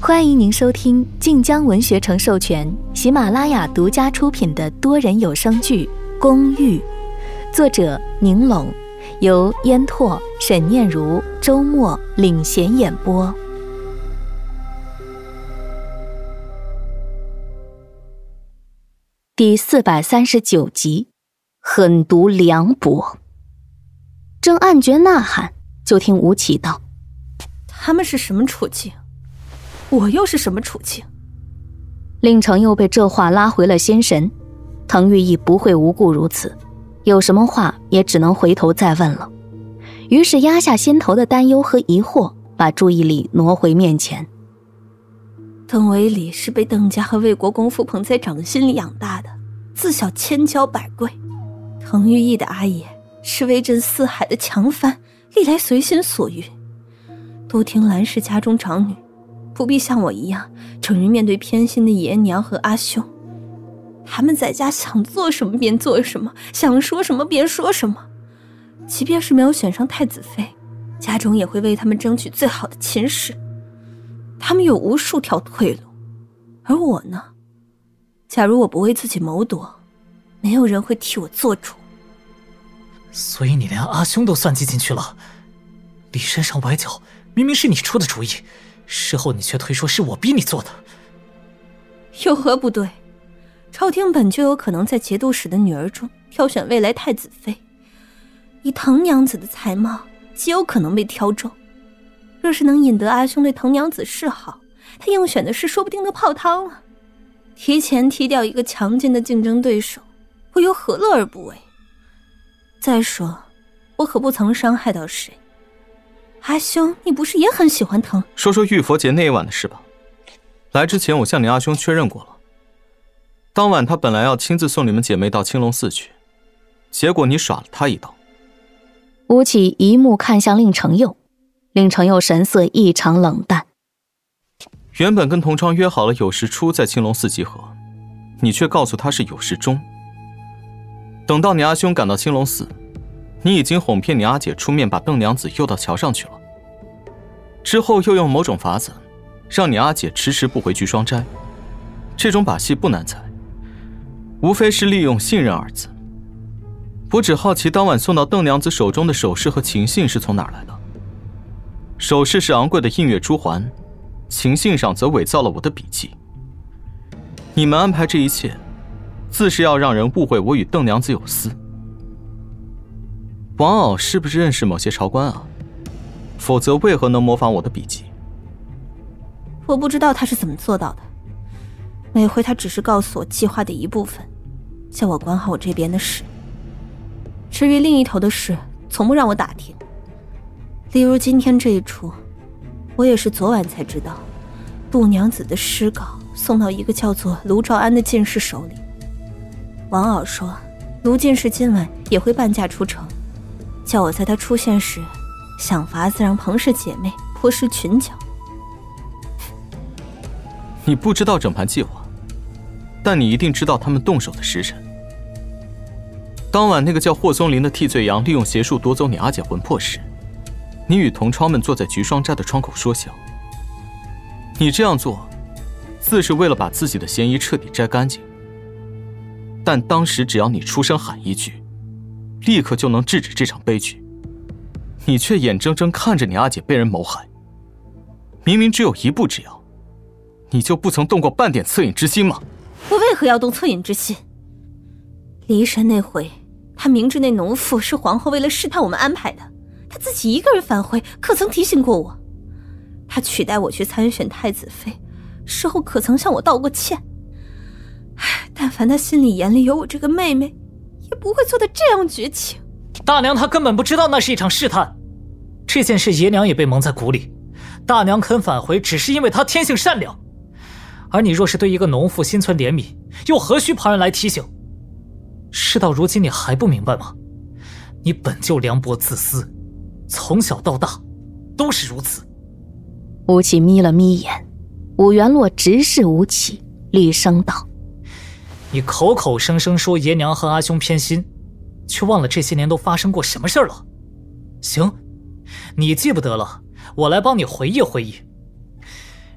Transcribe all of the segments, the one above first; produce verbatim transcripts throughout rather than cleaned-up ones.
欢迎您收听晋江文学城授权、喜马拉雅独家出品的多人有声剧《公寓》，作者宁龙，由烟拓、沈念如、周末领衔演播。第四百三十九集，狠毒凉薄。正暗觉呐喊，就听吴起道：“ 他们是什么处境？我又是什么处境？” 令程又被这话拉回了心神。滕玉亦不会无故如此，有什么话也只能回头再问了。于是压下心头的担忧和疑惑，把注意力挪回面前。 邓维礼是被邓家和魏国公父捧在掌心里养大的，自小千娇百贵。滕玉亦的阿爷是威震四海的强藩，历来随心所欲。都听兰氏家中长女，不必像我一样整日面对偏心的爷娘和阿兄。他们在家想做什么便做什么，想说什么便说什么。即便是没有选上太子妃，家中也会为他们争取最好的亲事。他们有无数条退路，而我呢？假如我不为自己谋夺，没有人会替我做主。 所以你连阿兄都算计进去了？李身上崴脚，明明是你出的主意，事后你却推说是我逼你做的。 有何不对？朝廷本就有可能在节度使的女儿中挑选未来太子妃，以滕娘子的才貌，极有可能被挑中。若是能引得阿兄对滕娘子示好，他应选的事说不定都泡汤了。提前踢掉一个强劲的竞争对手，我又何乐而不为？再说，我可不曾伤害到谁。阿兄，你不是也很喜欢滕？ 说说玉佛节那一晚的事吧。来之前我向你阿兄确认过了，当晚他本来要亲自送你们姐妹到青龙寺去，结果你耍了他一道。 吴起一目看向令程佑，令程佑神色异常冷淡。 原本跟同窗约好了酉时初在青龙寺集合，你却告诉他是酉时中。等到你阿兄赶到青龙寺，你已经哄骗你阿姐出面把邓娘子诱到桥上去了，之后又用某种法子让你阿姐迟迟不回聚双斋。这种把戏不难猜，无非是利用信任二字。我只好奇当晚送到邓娘子手中的首饰和情信是从哪儿来的。首饰是昂贵的映月珠环，情信上则伪造了我的笔记。你们安排这一切，自是要让人误会我与邓娘子有私。王傲是不是认识某些朝官啊？否则为何能模仿我的笔记？ 我不知道他是怎么做到的，每回他只是告诉我计划的一部分，叫我管好我这边的事。至于另一头的事，从不让我打听。例如今天这一出，我也是昨晚才知道，杜娘子的诗稿送到一个叫做卢兆安的进士手里。王傲说，卢进士今晚也会伴驾出城，叫我在他出现时，想法子让彭氏姐妹颇施裙角。 你不知道整盘计划，但你一定知道他们动手的时辰。当晚那个叫霍松林的替罪羊利用邪术夺走你阿姐魂魄时，你与同窗们坐在菊双斋的窗口说笑。你这样做，自是为了把自己的嫌疑彻底摘干净。但当时只要你出声喊一句，立刻就能制止这场悲剧。你却眼睁睁看着你阿姐被人谋害，明明只有一步之遥，你就不曾动过半点恻隐之心吗？ 我为何要动恻隐之心？离神那回，他明知那农妇是皇后为了试探我们安排的，他自己一个人反悔，可曾提醒过我？他取代我去参选太子妃，事后可曾向我道过歉？唉，但凡他心里眼里有我这个妹妹，也不会做得这样绝情。 大娘她根本不知道那是一场试探，这件事爷娘也被蒙在鼓里。大娘肯返回，只是因为她天性善良。而你若是对一个农妇心存怜悯，又何须旁人来提醒？事到如今你还不明白吗？你本就凉薄自私，从小到大都是如此。 吴起眯了眯眼，武元洛直视吴起，厉声道： 你口口声声说爷娘和阿兄偏心，却忘了这些年都发生过什么事了。行，你记不得了，我来帮你回忆回忆。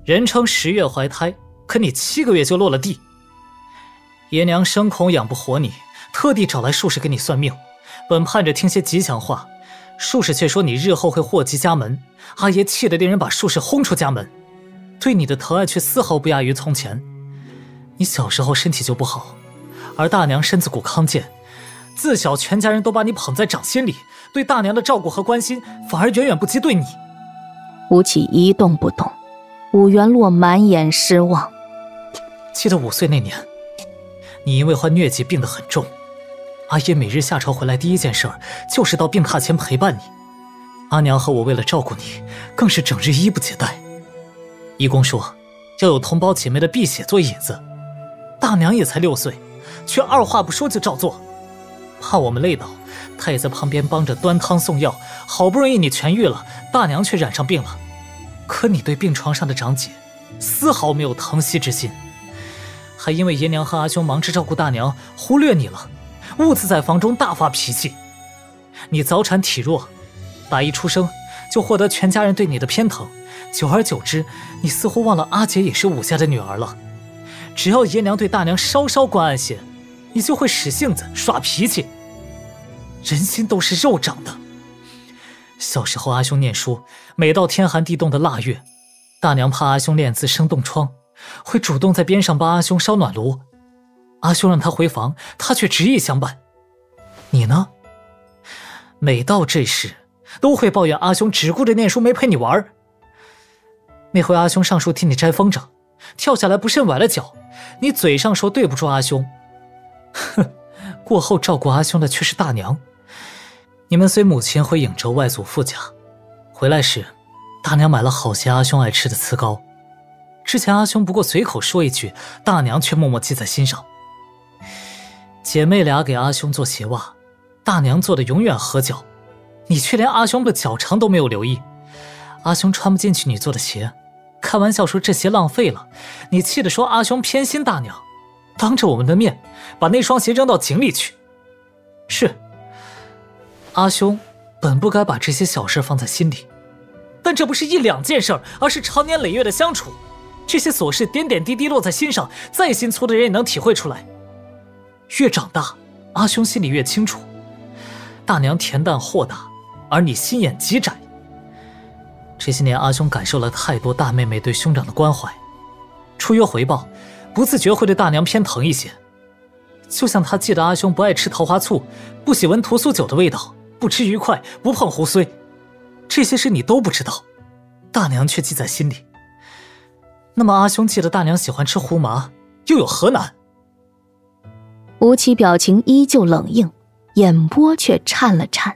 人称十月怀胎，可你七个月就落了地。爷娘生恐养不活你，特地找来术士给你算命，本盼着听些吉祥话，术士却说你日后会祸及家门。阿爷气得令人把术士轰出家门，对你的疼爱却丝毫不亚于从前。你小时候身体就不好，而大娘身子骨康健，自小全家人都把你捧在掌心里，对大娘的照顾和关心反而远远不及对你。 吴起一动不动，武元洛满眼失望。 记得五岁那年，你因为患疟疾病得很重，阿爷每日下朝回来第一件事就是到病榻前陪伴你。阿娘和我为了照顾你，更是整日衣不解带。医公说要有同胞姐妹的辟血做引子，大娘也才六岁，却二话不说就照做。怕我们累倒，她也在旁边帮着端汤送药。好不容易你痊愈了，大娘却染上病了。可你对病床上的长姐丝毫没有疼惜之心，还因为爷娘和阿兄忙着照顾大娘，忽略你了，兀自在房中大发脾气。你早产体弱，打一出生就获得全家人对你的偏疼，久而久之，你似乎忘了阿姐也是武家的女儿了。只要爷娘对大娘稍稍关爱些，你就会使性子耍脾气。人心都是肉长的。小时候阿兄念书，每到天寒地冻的腊月，大娘怕阿兄练字生冻疮，会主动在边上帮阿兄烧暖炉。阿兄让他回房，他却执意相伴。你呢？每到这时都会抱怨阿兄只顾着念书没陪你玩。那回阿兄上树替你摘风筝，跳下来不慎崴了脚，你嘴上说对不住阿兄，哼，过后照顾阿兄的却是大娘。你们随母亲回颍州外祖父家，回来时大娘买了好些阿兄爱吃的糍糕。之前阿兄不过随口说一句，大娘却默默记在心上。姐妹俩给阿兄做鞋袜，大娘做的永远合脚，你却连阿兄的脚长都没有留意。阿兄穿不进去你做的鞋，开玩笑说这鞋浪费了，你气得说阿兄偏心大娘，当着我们的面把那双鞋扔到井里去。是，阿兄本不该把这些小事放在心里，但这不是一两件事，而是长年累月的相处。这些琐事点点滴滴落在心上，再心粗的人也能体会出来。越长大，阿兄心里越清楚，大娘恬淡豁达，而你心眼极窄。这些年阿兄感受了太多大妹妹对兄长的关怀，出于回报，不自觉会对大娘偏疼一些。就像他记得阿兄不爱吃桃花醋，不喜闻屠苏酒的味道，不吃鱼块，不碰胡荽，这些事你都不知道，大娘却记在心里。那么阿兄记得大娘喜欢吃胡麻，又有何难？ 吴起表情依旧冷硬，眼波却颤了颤。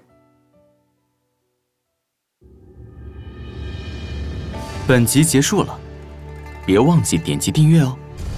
本集结束了，别忘记点击订阅哦。